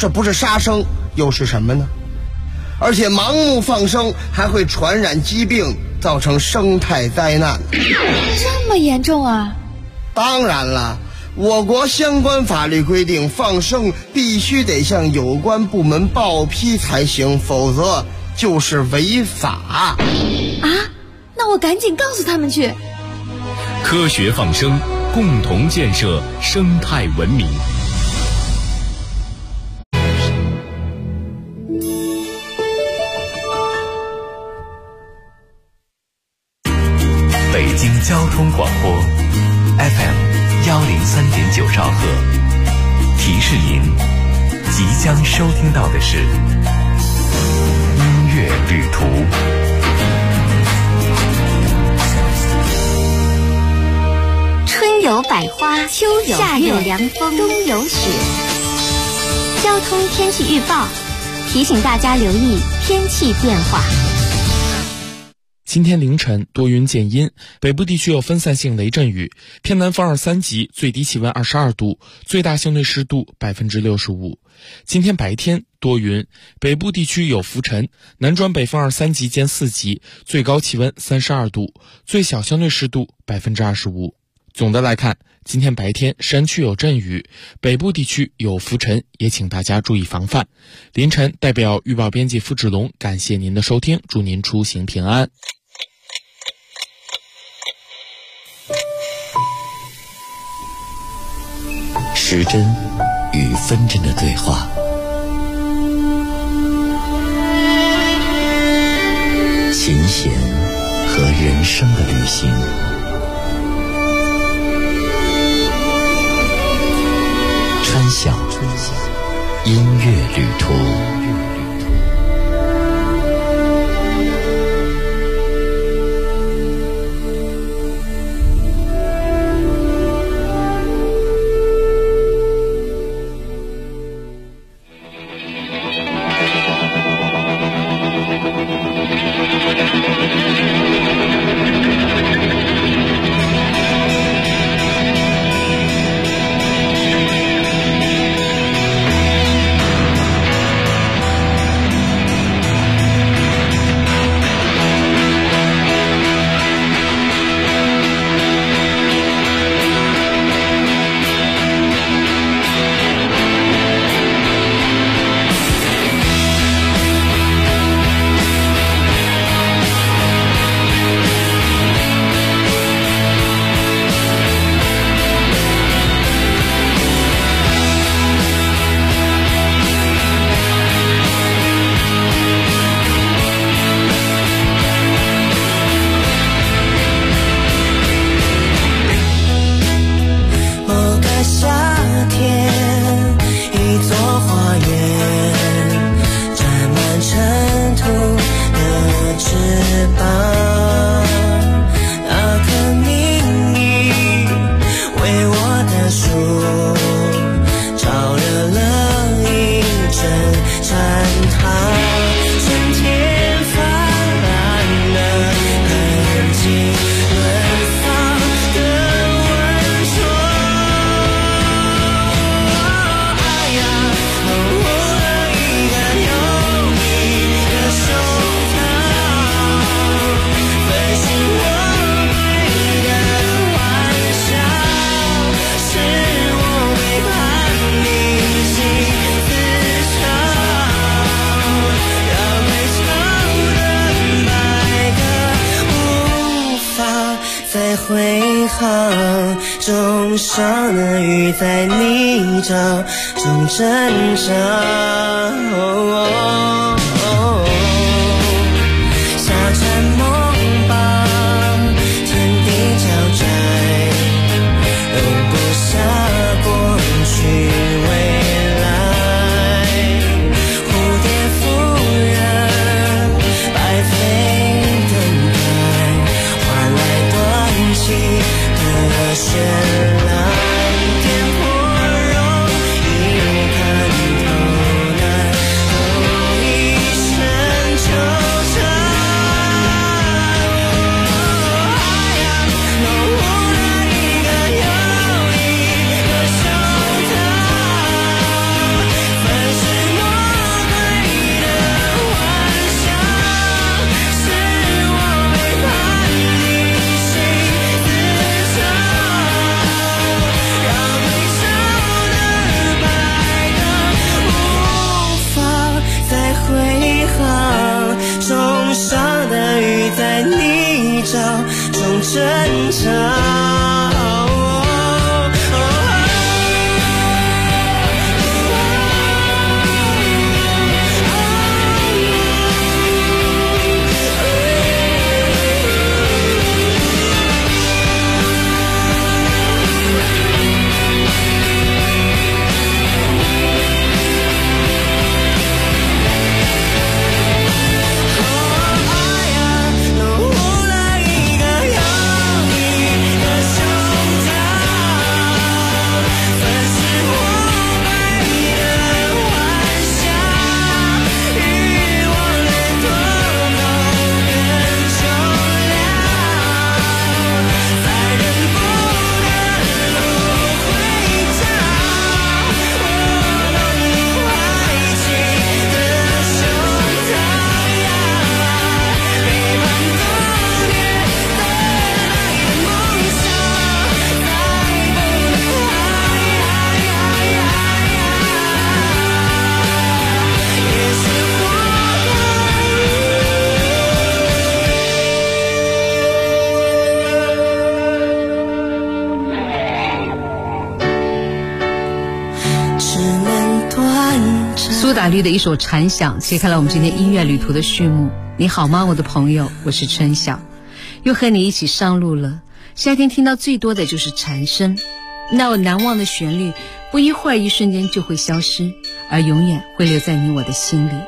这不是杀生又是什么呢？而且盲目放生还会传染疾病，造成生态灾难。 这么严重啊？ 当然了，我国相关法律规定，放生必须得向有关部门报批才行，否则就是违法。 啊？那我赶紧告诉他们去。 科学放生，共同建设生态文明。 北京交通广播 FM103.9兆赫，提示您即将收听到的是音乐旅途。 春有百花，秋有夏有凉风，冬有雪。交通天气预报提醒大家留意天气变化。 今天凌晨多云见阴，北部地区有分散性雷阵雨，偏南风2、3级，最低气温22度，最大相对湿度65%。今天白天多云，北部地区有浮尘，南转北风2、3级见4级，最高气温32度，最小相对湿度25%。总的来看，今天白天山区有阵雨，北部地区有浮尘，也请大家注意防范。凌晨代表预报编辑付志龙感谢您的收听，祝您出行平安。 时针与分针的对话，琴弦和人生的旅行，川晓音乐旅途。 挥航，中伤的鱼在泥沼中挣扎。下沉梦吧，天地交窄，容不下过去未来。蝴蝶夫人，白飞等待，换来断气的绚烂。颠簸容易看透难，都已深长。 苏打绿的一首《蝉响》揭开了我们今天音乐旅途的序幕。你好吗，我的朋友？我是春晓，又和你一起上路了。夏天听到最多的就是蝉声，那我难忘的旋律，不一会儿一瞬间就会消失，而永远会留在你我的心里。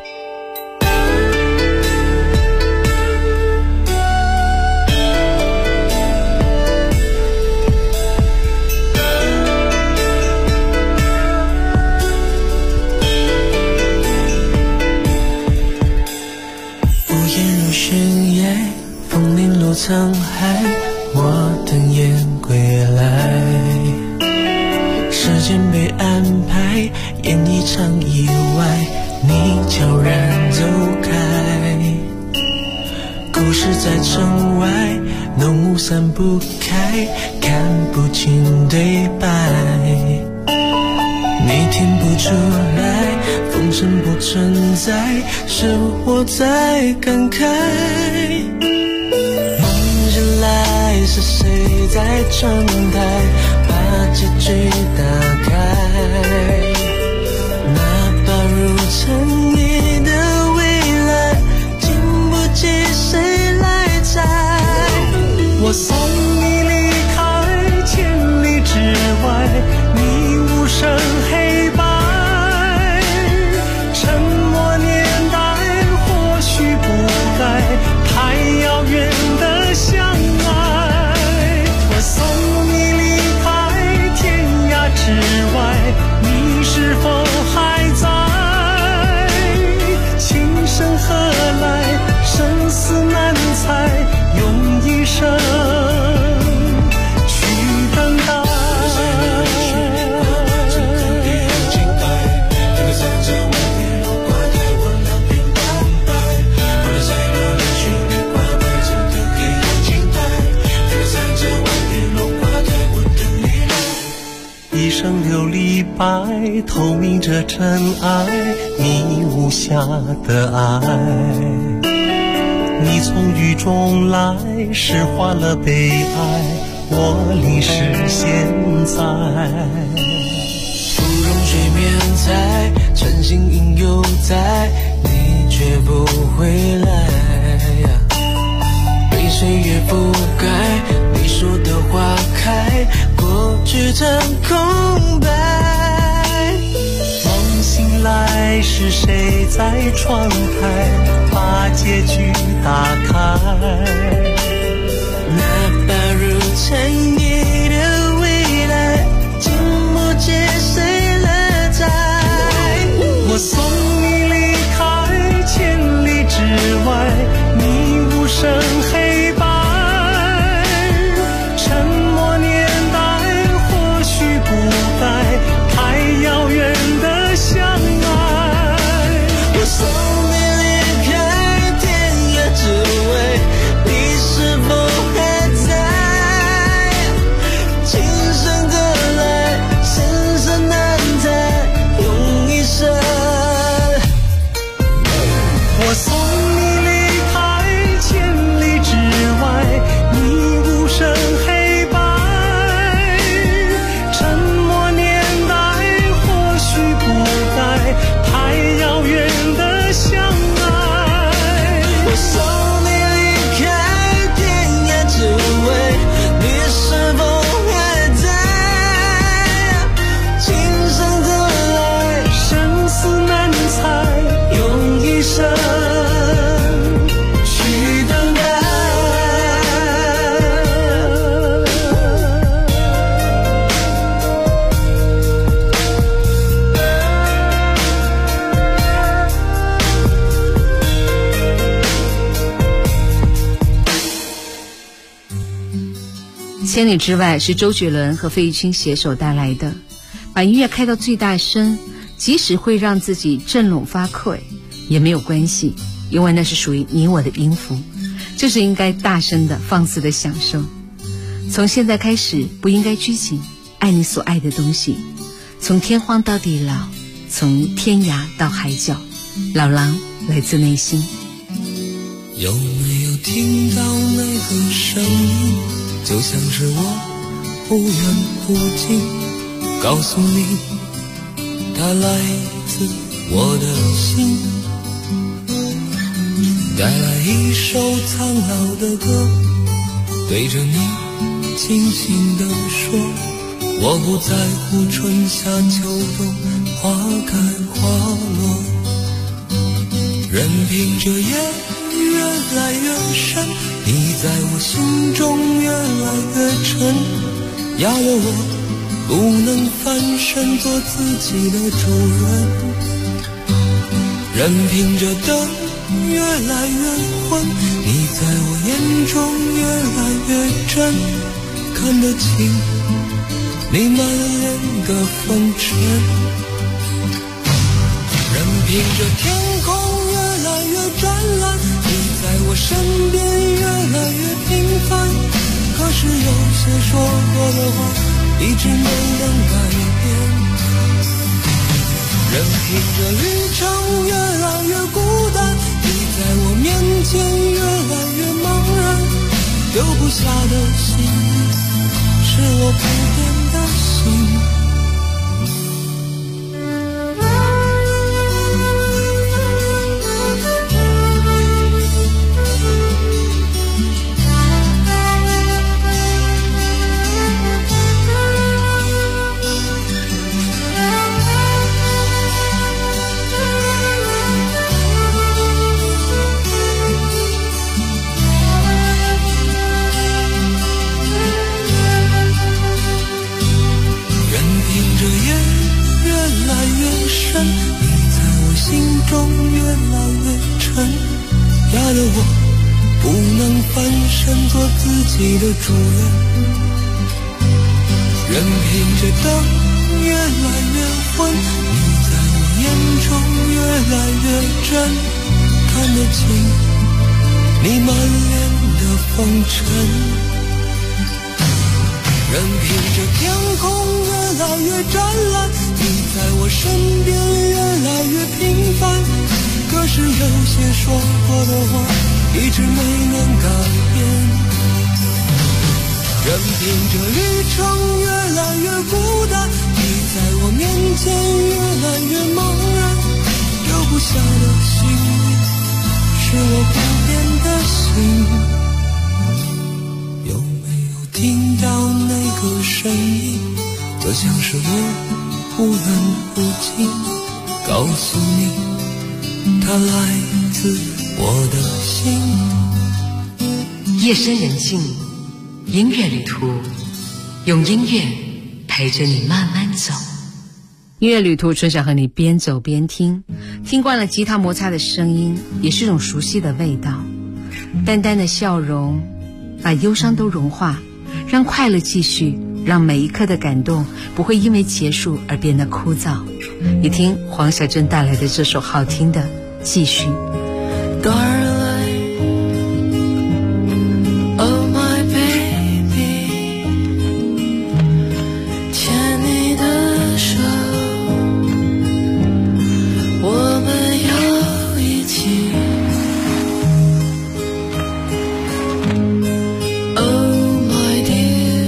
沧海，我等雁归来，时间被安排，演一场意外，你悄然走开，故事在城外，浓雾散不开，看不清对白，你听不出来，风声不存在，是我在感慨，来是谁在窗台把结局打开，哪怕如尘你的未来经不起谁来摘，我送你离开千里之外，你无声黑白，沉默年代或许不该太遥远的相爱，我送你离开天涯之外，你是否还在？情深何来，生死难猜，用一生去等待。一生琉璃白，透明着真爱，你无瑕的爱，你从雨中来，诗化了悲哀，我淋湿现在，不容水面在，晨星应犹在，你却不回来，被岁月覆盖，你说的花开，过去成空白，梦醒来是谁在窗台把结局打开，哪怕如尘你的未来经不起谁来摘，我送你离开千里之外，你无声黑白，沉默年代或许不该太遥远的相爱，我送你离开天涯之外，你是否还在？ 太遥远的相爱。我送你离开天涯，只为你是否还在？今生的爱，生死难猜，用一生去等待。 千里之外是周杰伦和费玉清携手带来的，把音乐开到最大声，即使会让自己振聋发聩也没有关系，因为那是属于你我的音符，就是应该大声的放肆的享受。从现在开始不应该拘谨，爱你所爱的东西，从天荒到地老，从天涯到海角。老狼来自内心。 有没有听到那个声音，就像是我忽远忽近，告诉你它来自我的心，带来一首苍老的歌，对着你轻轻地说，我不在乎春夏秋冬花开花落，任凭这夜越来越深，你在我心中越来越沉，压得我不能翻身做自己的主人，任凭着灯越来越昏，你在我眼中越来越真，看得清你满脸的风尘，任凭着天空越来越湛蓝，你在我身边越来越平凡，可是有些说过的话一直没能改变，任凭着旅程越来越孤单，你在我面前越来越茫然，丢不下的心是我不变的心。做自己的主人，任凭着灯越来越昏，你在我眼中越来越真，看得清你满脸的风尘，任凭着天空越来越湛蓝，你在我身边越来越平凡，可是有些说过的话一直没能改变，任凭着旅程越来越孤单，你在我面前越来越茫然，丢不下的心是我不变的心。有没有听到那个声音，就像是我忽远忽近，告诉你它来自我的心。 夜深人静，音乐旅途，用音乐陪着你慢慢走。音乐旅途，春晓和你边走边听，听惯了吉他摩擦的声音，也是种熟悉的味道。淡淡的笑容，把忧伤都融化，让快乐继续，让每一刻的感动不会因为结束而变得枯燥。你听黄小珍带来的这首好听的《继续》。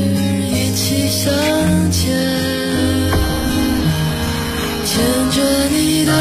牵着你的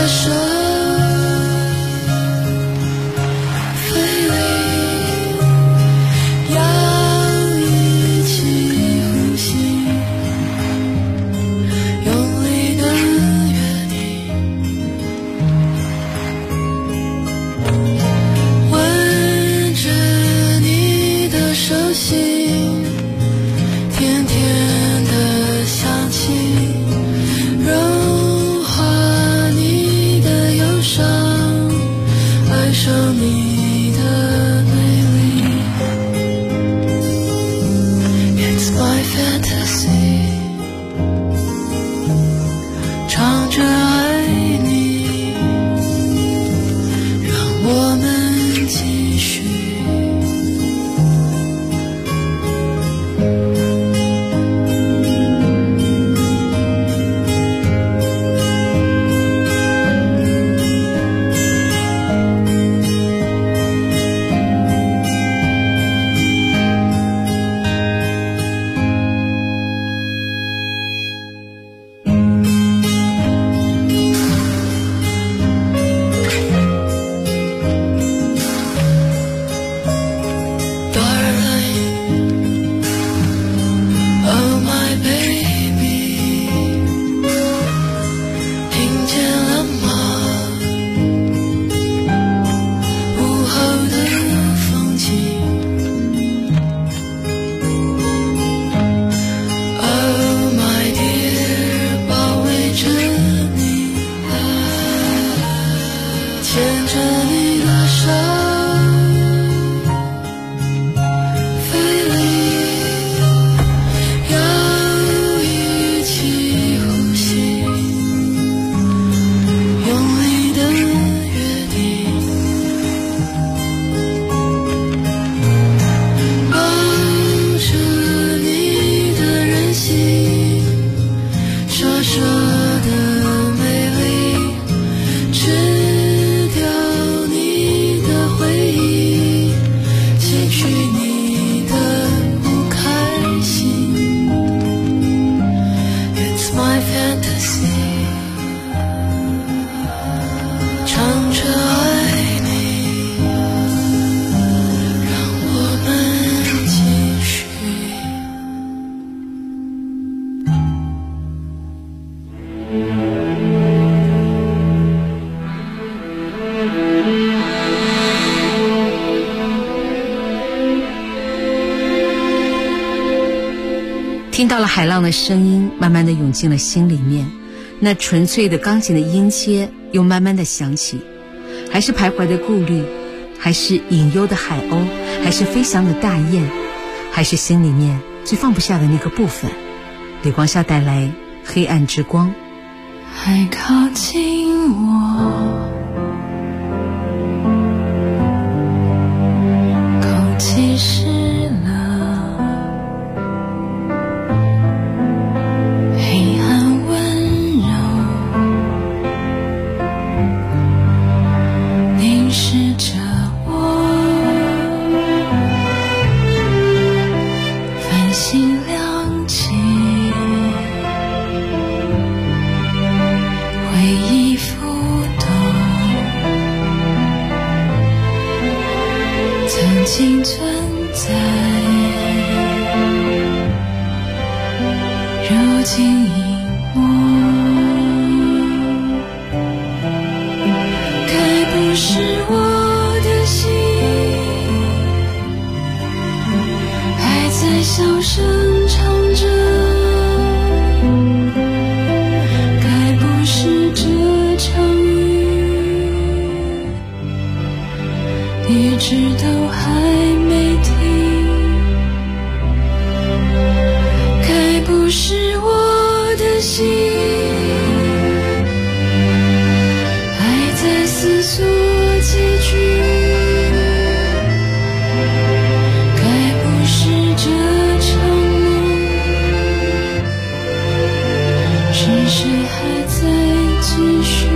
听到了海浪的声音，慢慢的涌进了心里面，那纯粹的钢琴的音阶又慢慢的响起，还是徘徊的顾虑，还是隐忧的海鸥，还是飞翔的大雁，还是心里面最放不下的那个部分。李光夏带来黑暗之光。 还靠近我，空气湿了，黑暗温柔凝视着我，繁星亮起，回忆浮动，曾经存在，如今隐没，该不是我的心还在小声唱着，该不是这场雨一直都还没停，该不是我的心还在思索结局，该不是这场梦只是还在继续。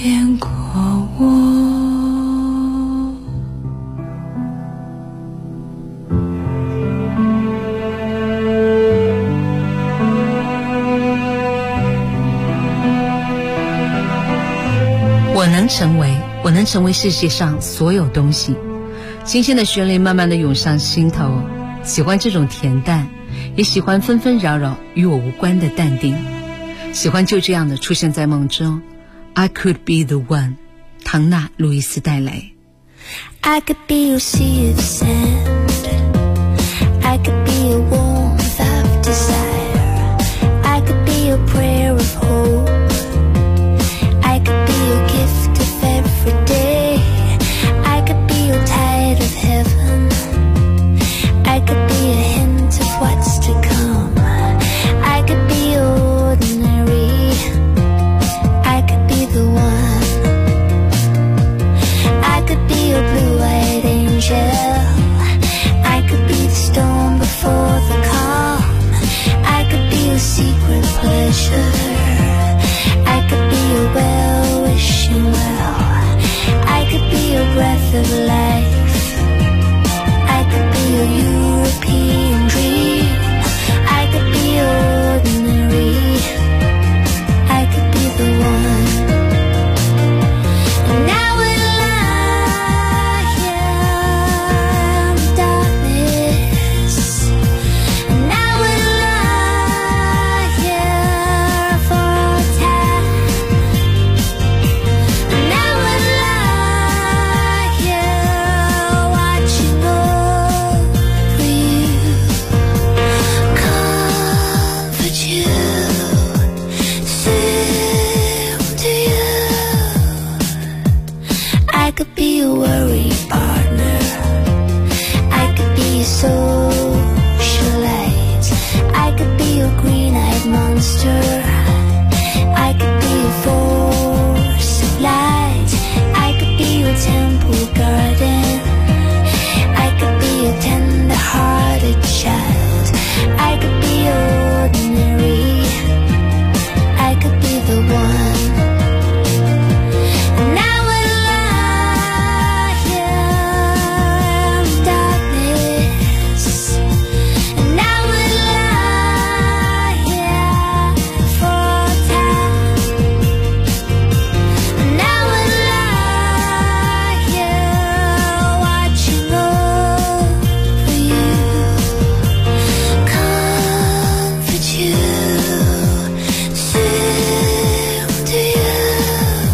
骗过我。 我能成为世界上所有东西。新鲜的旋律慢慢地涌上心头，喜欢这种恬淡，也喜欢纷纷扰扰与我无关的淡定，喜欢就这样的出现在梦中。 I could be the one， 唐娜·路易斯带来。 I could be your sea of sand, I could be your warmth of desire, I could be your prayer of hope, I could be your gift of every day, I could be your tide of heaven, I could be a hint of what's to come, I could be ordinary, I could be the one, I could be your blue-eyed angel, I could be the storm before the calm, I could be your secret pleasure, I could be your well-wishing well, I could be your breath of life, I could be your European dream, I could be ordinary, I could be the one. And I would lie here in the darkness, and I would lie here for all time, and I would lie here watching over you, comfort you, sing to you. I could be a worry partner, I could be a socialite, I could be a green-eyed monster, I could be a force of light, I could be your temple garden, I could be a tender-hearted child, I could be ordinary, I could be the one. And I would lie here in the darkness, and I would lie here for all time, and I would lie here watching over you, comfort you, sing to you.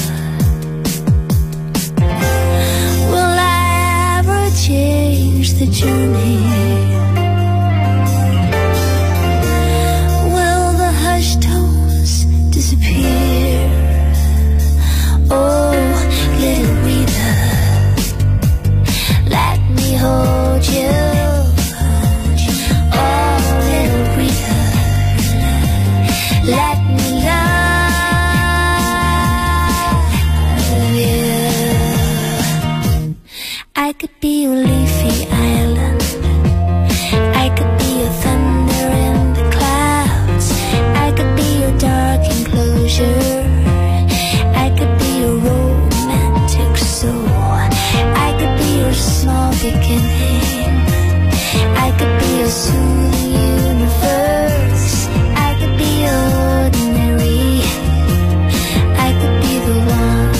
Will I ever change the journey? Will the hushed tones disappear? Oh, little Rita, let me hold you. Oh, little Rita, let me love you. I could be your leafy island, I could be your thunder in the clouds, I could be your dark enclosure, I could be your romantic soul, I could be your small beginning, I could be your soothing universe, I could be ordinary, I could be the one,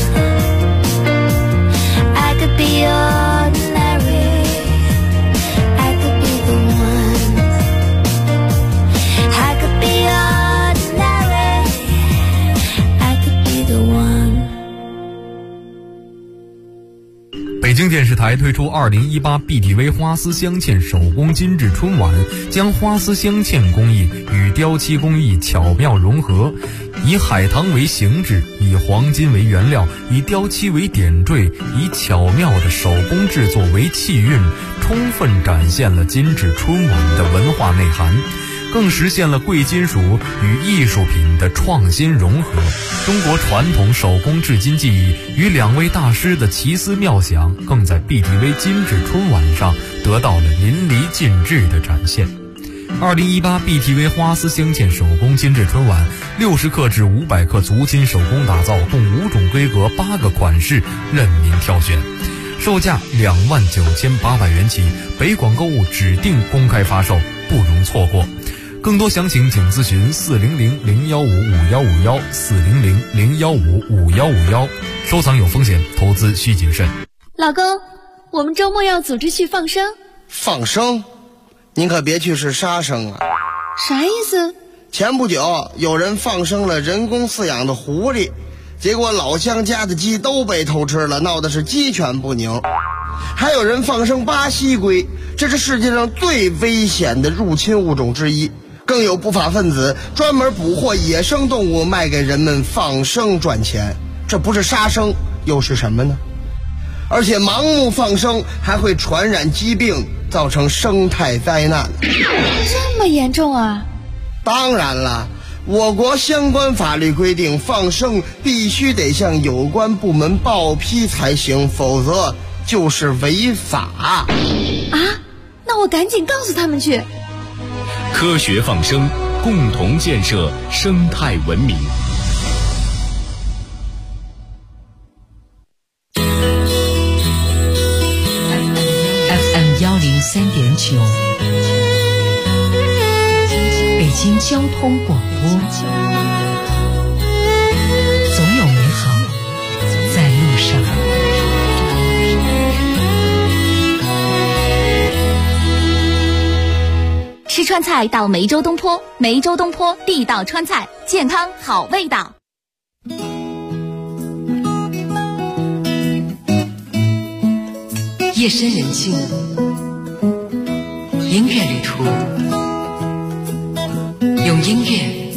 I could be ordinary, I could be the one, I could be ordinary, I could be the one. 北京电视台推出2018 BTV 花丝镶嵌手工精致春晚，将花丝镶嵌工艺与雕漆工艺巧妙融合，以海棠为形制，以黄金为原料，以雕漆为点缀，以巧妙的手工制作为气韵，充分展现了精致春晚的文化内涵，更实现了贵金属与艺术品的创新融合。中国传统手工制金技艺与两位大师的奇思妙想，更在 BTV 精致春晚上得到了淋漓尽致的展现。2018 BTV 花丝镶嵌手工精致春晚，60克至500克足金手工打造，共5种规格8个款式任您挑选，售价29800元起，北广购物指定公开发售，不容错过。更多详情请咨询400-015-5151，400-015-5151。收藏有风险，投资需谨慎。 老公，我们周末要组织去放生。 放生？您可别去是杀生啊！ 啥意思？ 前不久有人放生了人工饲养的狐狸，结果老乡家的鸡都被偷吃了，闹的是鸡犬不宁。还有人放生巴西龟，这是世界上最危险的入侵物种之一。更有不法分子专门捕获野生动物卖给人们放生赚钱，这不是杀生又是什么呢？而且盲目放生还会传染疾病，造成生态灾难。 这么严重啊？ 当然了，我国相关法律规定，放生必须得向有关部门报批才行，否则就是违法。 啊？那我赶紧告诉他们去。 科学放生，共同建设生态文明。 FM 103.9，北京交通广播，总有美好在路上。 吃川菜到梅州东坡，梅州东坡地道川菜，健康好味道。 夜深人静，音乐旅途，用音乐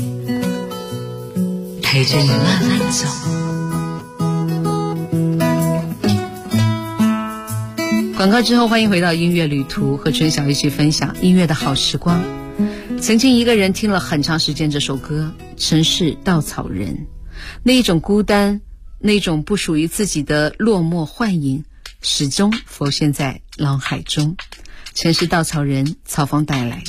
陪着你慢慢走。广告之后，欢迎回到音乐旅途，和春晓一起分享音乐的好时光。曾经一个人听了很长时间这首歌《城市稻草人》，那一种孤单，那种不属于自己的落寞幻影，始终浮现在脑海中。城市稻草人，曹芳带来。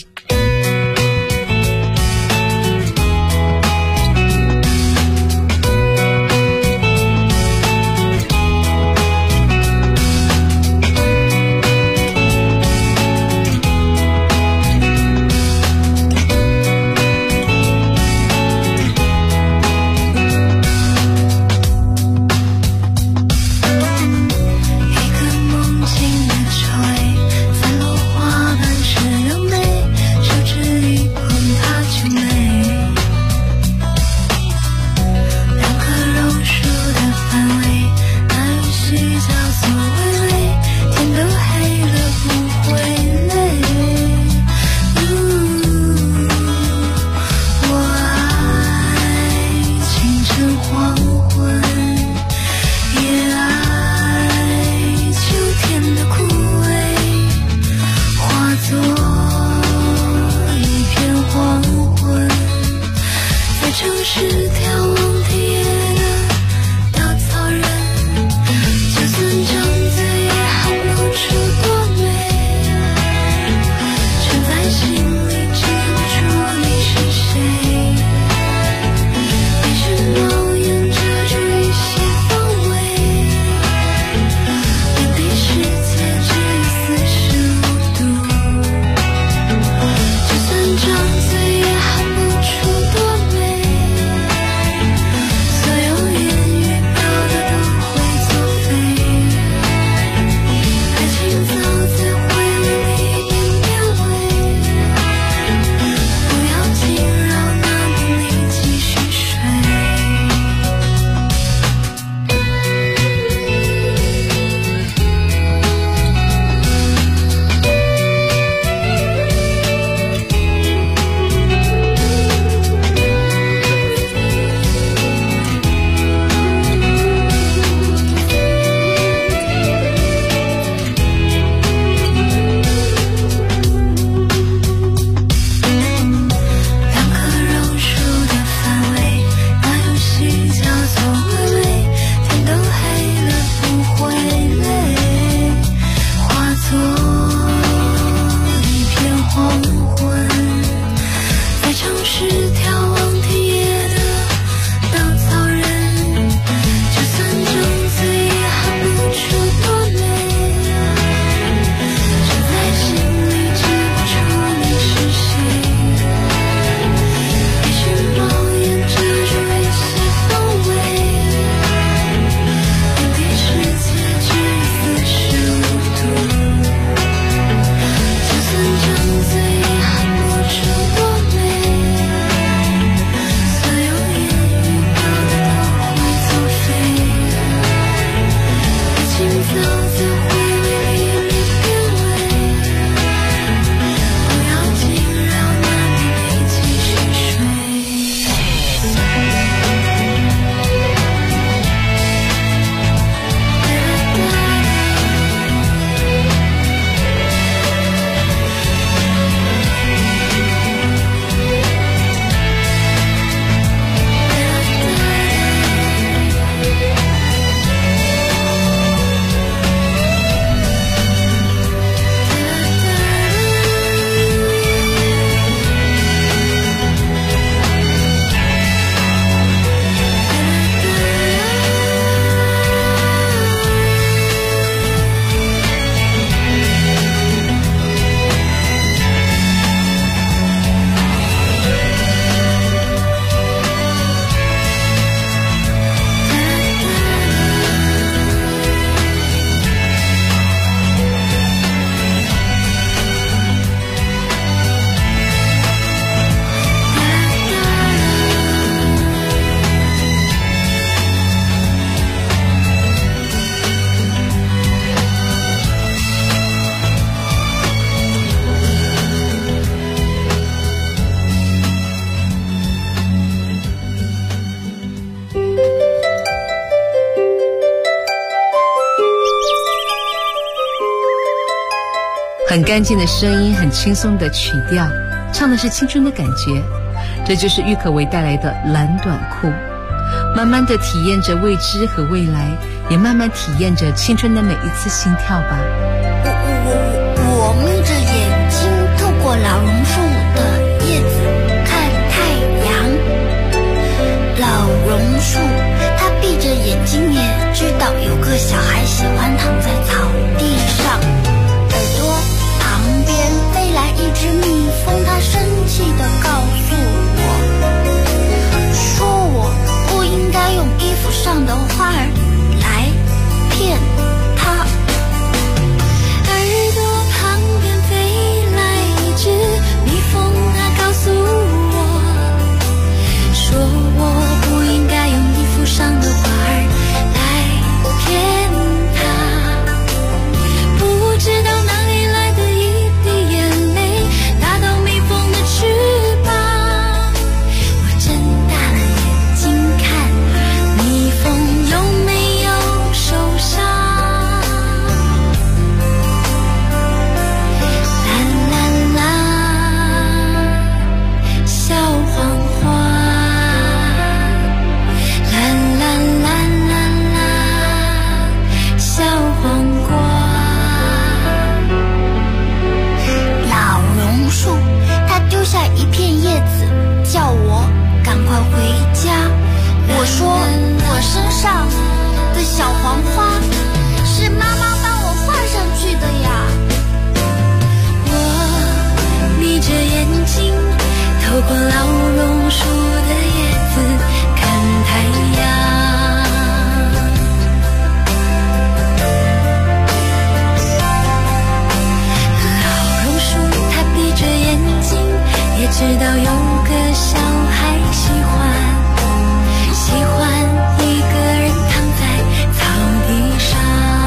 一个梦境的愁，繁落花瓣时有美。 很干净的声音，很轻松的曲调，唱的是青春的感觉。这就是郁可唯带来的蓝短裤，慢慢的体验着未知和未来，也慢慢体验着青春的每一次心跳吧。 我眯着眼睛，透过老榕树的叶子看太阳。老榕树，它闭着眼睛也知道有个小孩喜欢躺在草地上。耳朵旁边飞来一只蜜蜂，它生气地告诉我，说我不应该用衣服上的花儿来骗它。上的花儿来骗他，不知道哪里来的一滴眼泪，打到蜜蜂的翅膀。我睁大了眼睛看蜜蜂有没有受伤。啦啦啦，小黄花。一片叶子叫我赶快回家。我说我身上的小黄花是妈妈帮我画上去的呀。我眯着眼睛，透过老榕树的叶子看太阳。老榕树它闭着眼睛，也知道有个小孩喜欢一个人躺在草地上。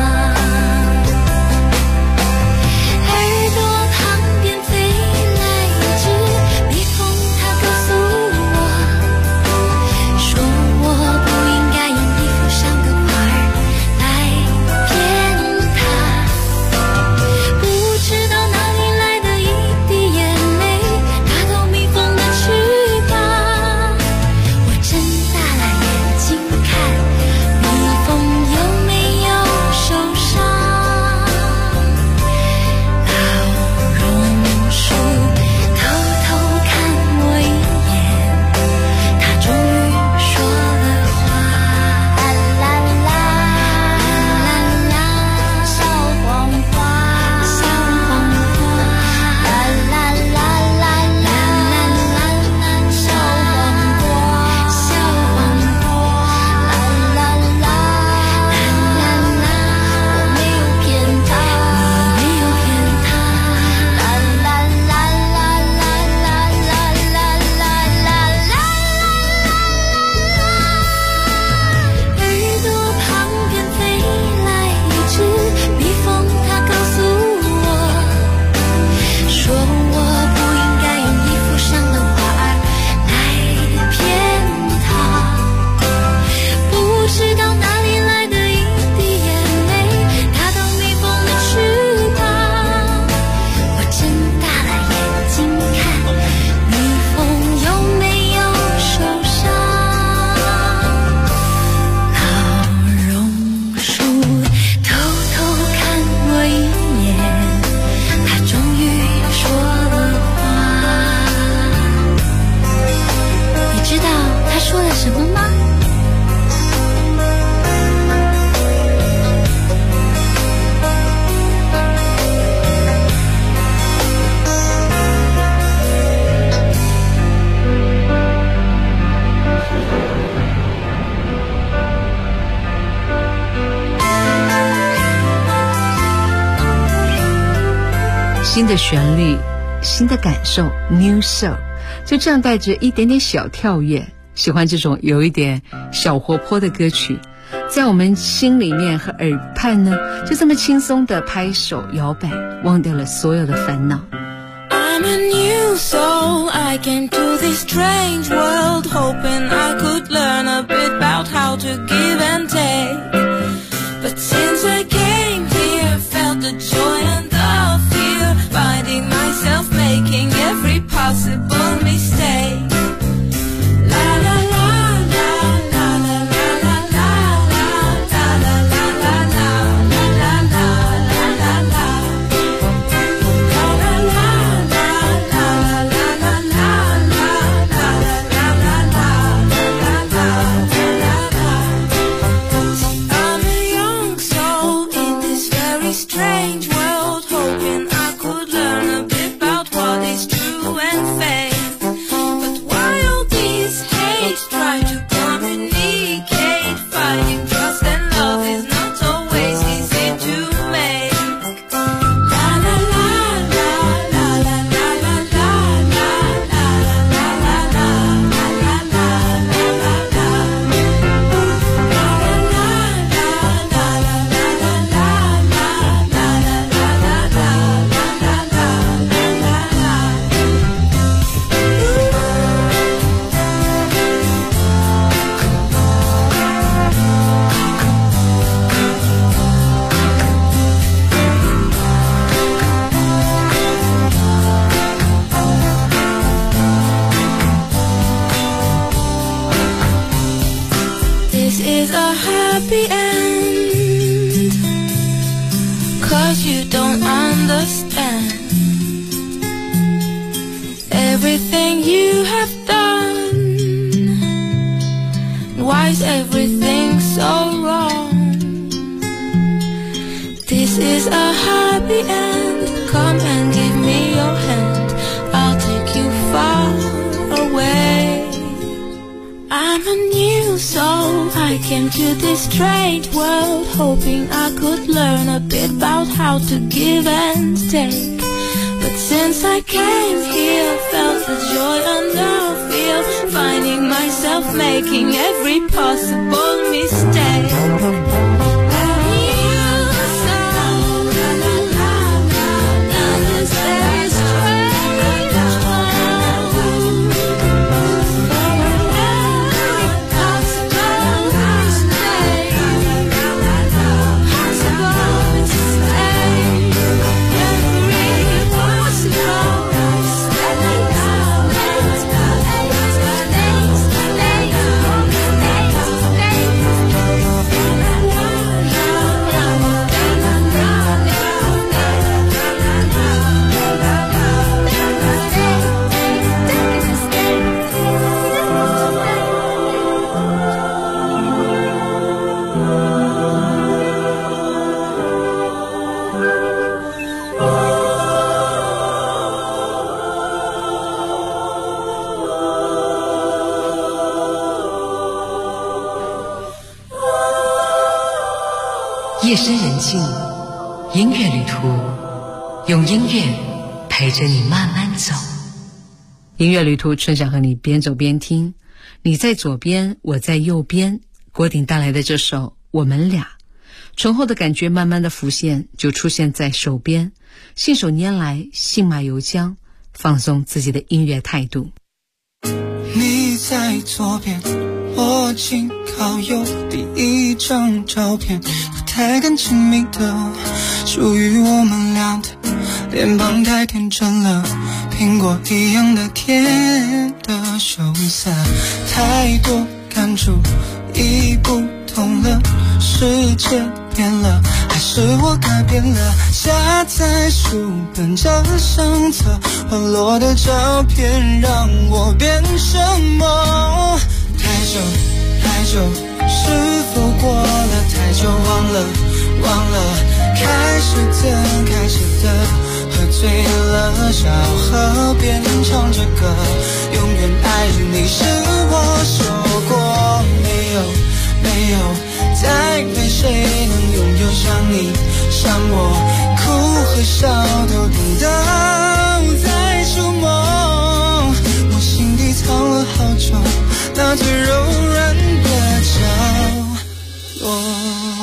耳朵旁边飞来一只蜜蜂，它告诉我，说我不应该用衣服上的花儿来骗它，不知道哪里来的一滴眼泪，打到蜜蜂的翅膀。我睁大了眼睛看蜜蜂有没有受伤。老榕树偷偷看我一眼，它终于说了话。啦啦啦，啦啦，小黄花，小黄花，啦啦啦啦啦啦啦，小黄瓜，小黄瓜，啦啦啦，啦啦啦，我没有骗他，你没有骗他，啦啦啦啦啦啦啦啦啦啦啦。耳朵旁边飞来一只蜜蜂，它告诉我，说我不应该用衣服上的花儿来骗它，不知道哪里来的一滴眼泪，打到蜜蜂的翅膀。我睁大了眼睛看蜜蜂有没有受伤。老榕树偷偷看我一眼，它终于说了话。你知道它说了什么吗？ 新的旋律，新的感受 New Soul， 就这样带着一点点小跳跃。喜欢这种有一点小活泼的歌曲，在我们心里面和耳畔呢，就这么轻松的拍手摇摆，忘掉了所有的烦恼。 I'm a new soul, I came to this strange world hoping I could learn a bit about how to give and take. But since I came here, felt the joy and the fear a happy end. Come and give me your hand, I'll take you far away. I'm a new soul, I came to this strange world, hoping I could learn a bit about how to give and take. But since I came here, felt the joy and the feel, finding myself making every possible mistake. 夜深人静，音乐旅途，用音乐陪着你慢慢走。音乐旅途，春晓和你边走边听，你在左边，我在右边。郭顶带来的这首《我们俩》，醇厚的感觉慢慢的浮现，就出现在手边，信手拈来，信马由缰，放松自己的音乐态度。 你在左边，我紧靠右，第一张照片不太敢亲密的，属于我们俩的，脸庞太天真了，苹果一样的甜的羞涩，太多感触已不同了，世界变了，还是我改变了？夹在书本这相册，滑落的照片让我变什么？太久太久，是否过了太久？忘了，开始的，喝醉了，小河边唱着歌，永远爱着你是我说过，没有，再没谁能拥有像你像我，哭和笑都懂得在触摸，我心底藏了好久，那最柔软的角落。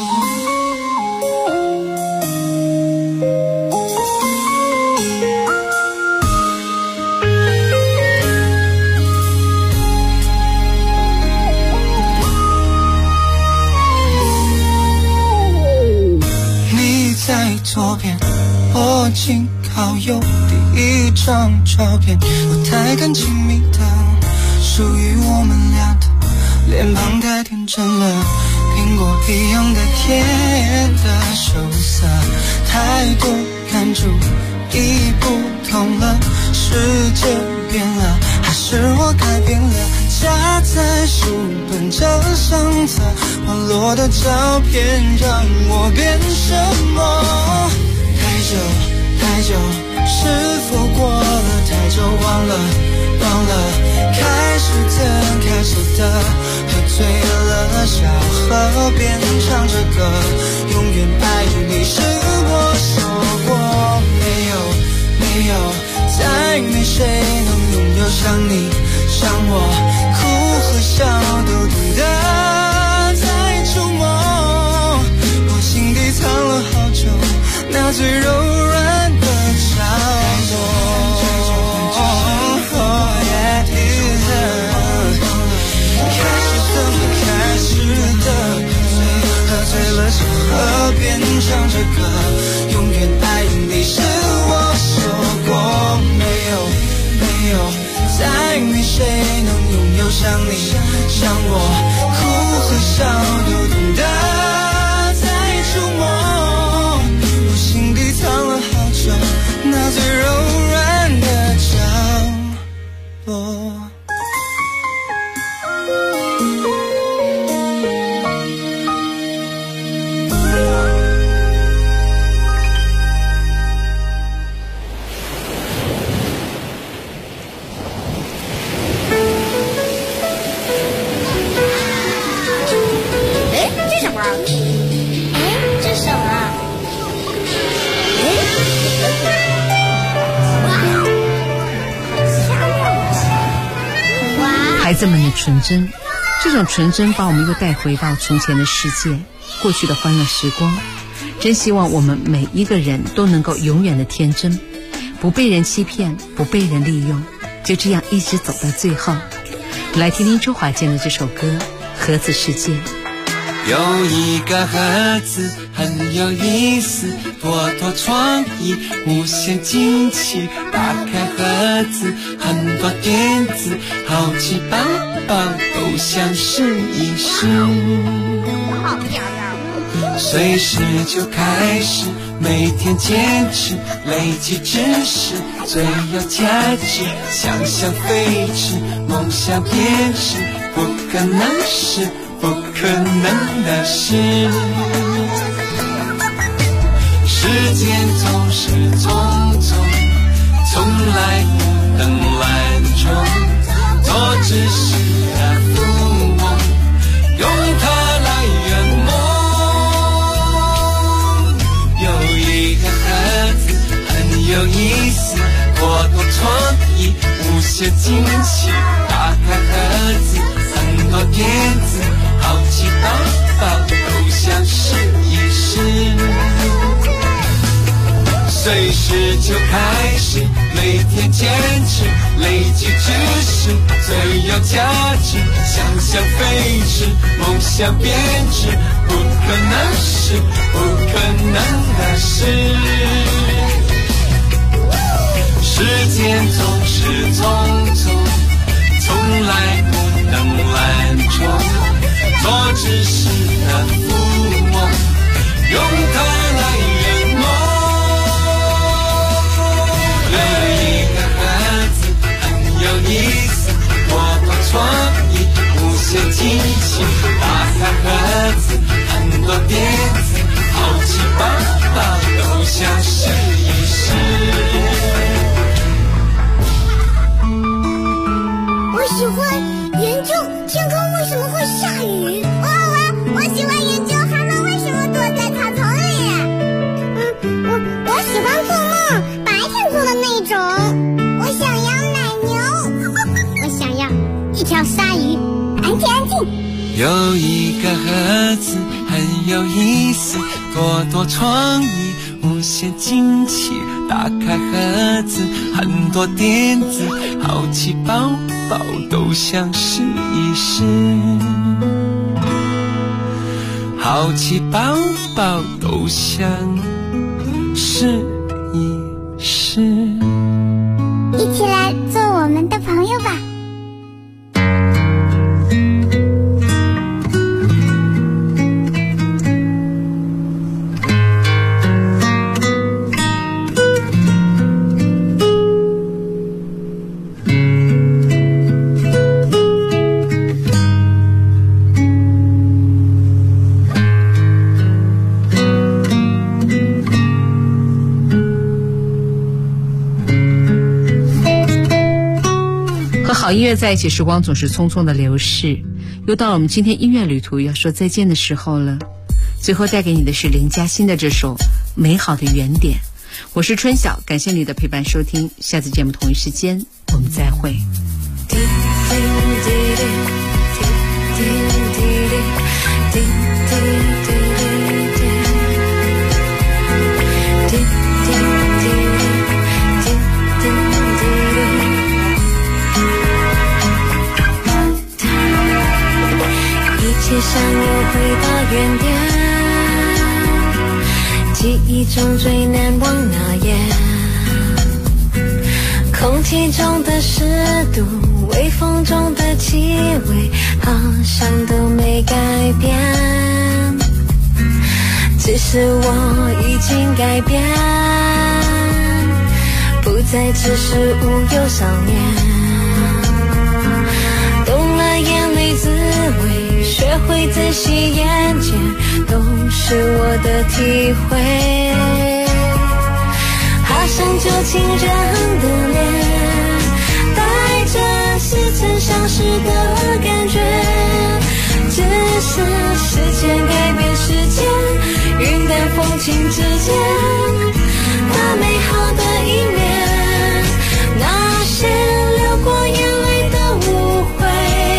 在左边，我紧靠右，第一张照片不太敢亲密的，属于我们俩的，脸庞太天真了，苹果一样的甜的羞涩，太多感触已不同了，世界变了，还是我改变了？夹在书本这相册，滑落的照片让我变什么？太久，是否过了太久？忘了，开始的，喝醉了，小河边唱着歌，永远爱着你是我说过，没有，再没谁能拥有像你像我，哭和笑都懂得在触摸，我心底藏了好久，那最柔软的角落。开始的，喝醉了，小河边唱着歌，永远爱你是我说过，没有，再没谁能拥有像你像我，哭和笑都懂得在触摸，我心底藏了好久，那最柔软的角落。 子们的纯真，这种纯真把我们又带回到从前的世界，过去的欢乐时光。真希望我们每一个人都能够永远的天真，不被人欺骗，不被人利用，就这样一直走到最后。来听听周华健的这首歌《盒子世界》。 有一个盒子很有意思，多多创意，无限惊奇。打开盒子，很多点子，好奇宝宝都想试一试。 好漂亮！ 随时就开始，每天坚持，累积知识，最有价值。想象飞驰，梦想变实，不可能是不可能的事。时间总是匆匆，从来不等懒虫，做只是的富翁，用它来圆梦。有一个盒子很有意思，多多创意，无限惊奇。打开盒子，很多点子，好奇宝宝都想试一试。随时就开始，每天坚持，累积知识，最有价值。想象飞驰，梦想变质，不可能是不可能的事。时间总是匆匆，从来不等懒虫，做只是的富翁，用它来圆梦。有一个盒子很有意思，多多创意，无限惊奇。打开盒子，很多点子，好奇宝宝都想试一试。 我喜欢研究天空为什么会下雨。我喜欢研究蛤蟆为什么躲在草丛里。我喜欢做梦，白天做的那种。我想要奶牛。我想要一条鲨鱼，安静安静。 有一个盒子很有意思，多多创意，无限惊奇。打开盒子，很多点子，好奇宝宝都想试一试。好奇宝宝都想试一试。 一起来做我们的朋友吧。 好音乐在一起，时光总是匆匆的流逝，又到了我们今天音乐旅途要说再见的时候了。最后带给你的是林嘉欣的这首《美好的原点》。我是春晓，感谢你的陪伴收听，下次节目同一时间我们再会。 一切像又回到原点，记忆中最难忘那夜，空气中的湿度，微风中的气味，好像都没改变，只是我已经改变，不再只是无忧少年，懂了眼泪滋味，学会珍惜眼前，都是我的体会。好像旧情人的脸，带着似曾相识的感觉，只是时间改变世界，云淡风轻之间，那美好的一面，那些流过眼泪的误会，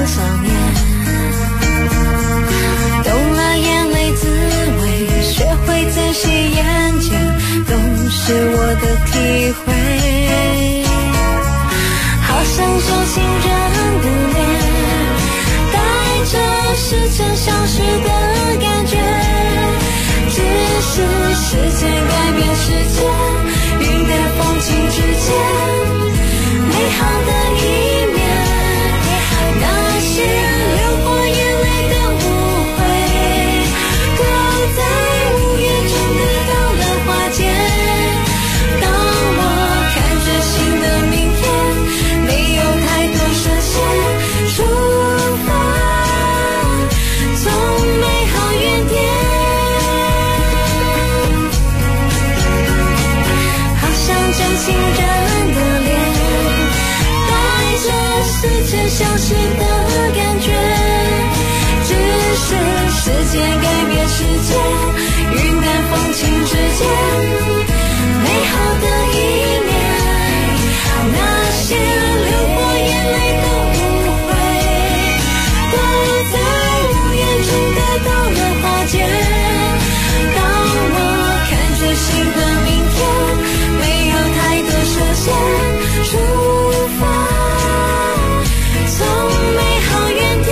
少年，懂了眼泪滋味，学会珍惜眼前，都是我的体会。好享受情人的脸，带着时间消失的感觉，只是时间改变世界，云淡风轻之间，美好的一面，那些流过眼泪的误会，都在无言中得到了化解。当我看着新的明天，没有太多设限，出发，从美好原点。好想见情人的脸，带着时间消失的感觉，只是时间改变世界，云淡风轻之间，美好的一面，那些流过眼泪的误会，都在无言中得到了化解。当我看着新的明天，没有太多设限，出发，从美好原点。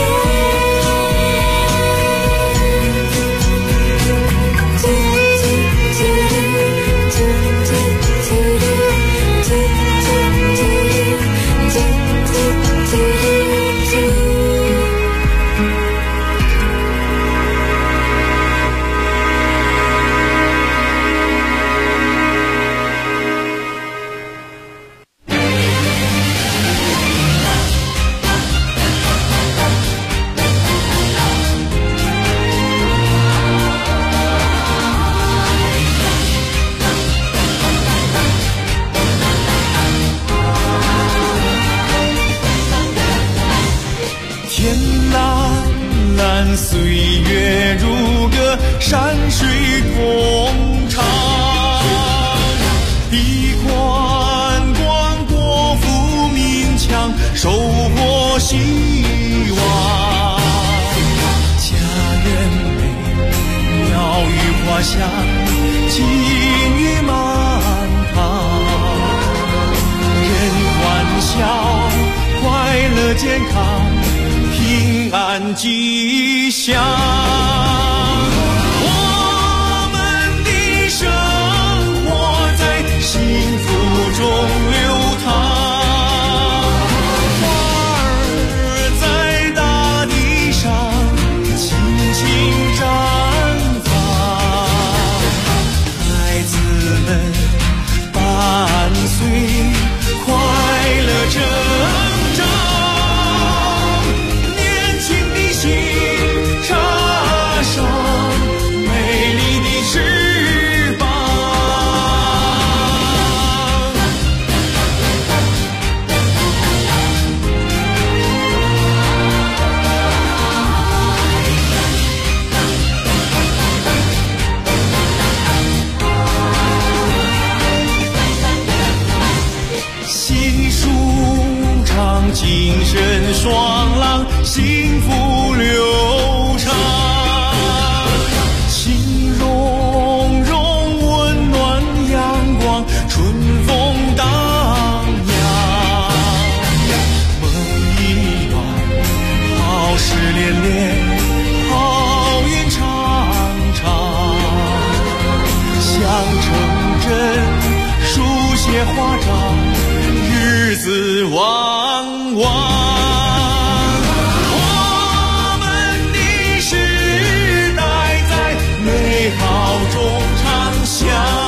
天蓝蓝，岁月如歌，山水同唱。地宽广，国富民强，收获希望。家园美，鸟语花香，金玉满堂。人欢笑，快乐健康，平安吉祥。我们的生活在幸福中流淌，花儿在大地上轻轻绽放，孩子们伴随快乐成长。精神爽朗，幸福流畅，情融融，温暖阳光，春风荡漾。梦一段，好事连连，好运长长，想成真，书写花章，日子旺旺。我们的时代在美好中长相，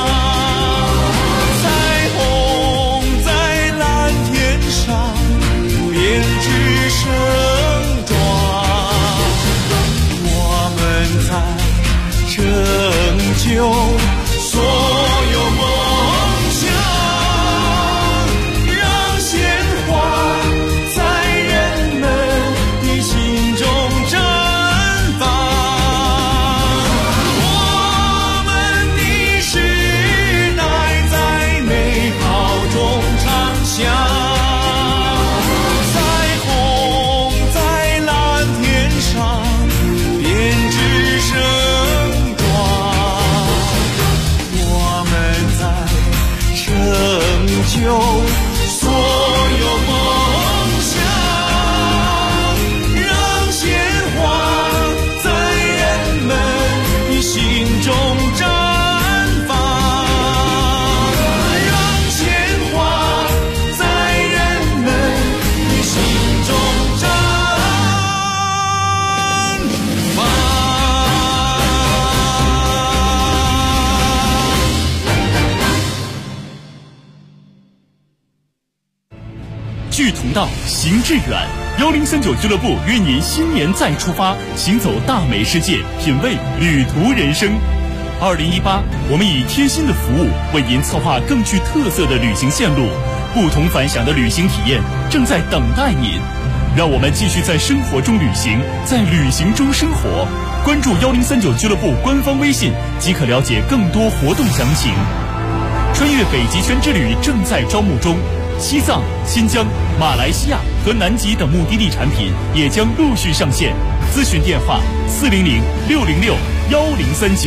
彩虹在蓝天上编织盛装，我们在拯救所有梦想，让鲜花在人们的心中绽放。我们的时聚同道，行致远。1039俱乐部约您新年再出发，行走大美世界，品味旅途人生。2018，我们以贴心的服务为您策划更具特色的旅行线路，不同凡响的旅行体验正在等待您。让我们继续在生活中旅行，在旅行中生活。关注1039俱乐部官方微信即可了解更多活动详情。穿越北极圈之旅正在招募中，西藏、新疆、马来西亚和南极等目的地产品也将陆续上线。咨询电话：400-606-1039。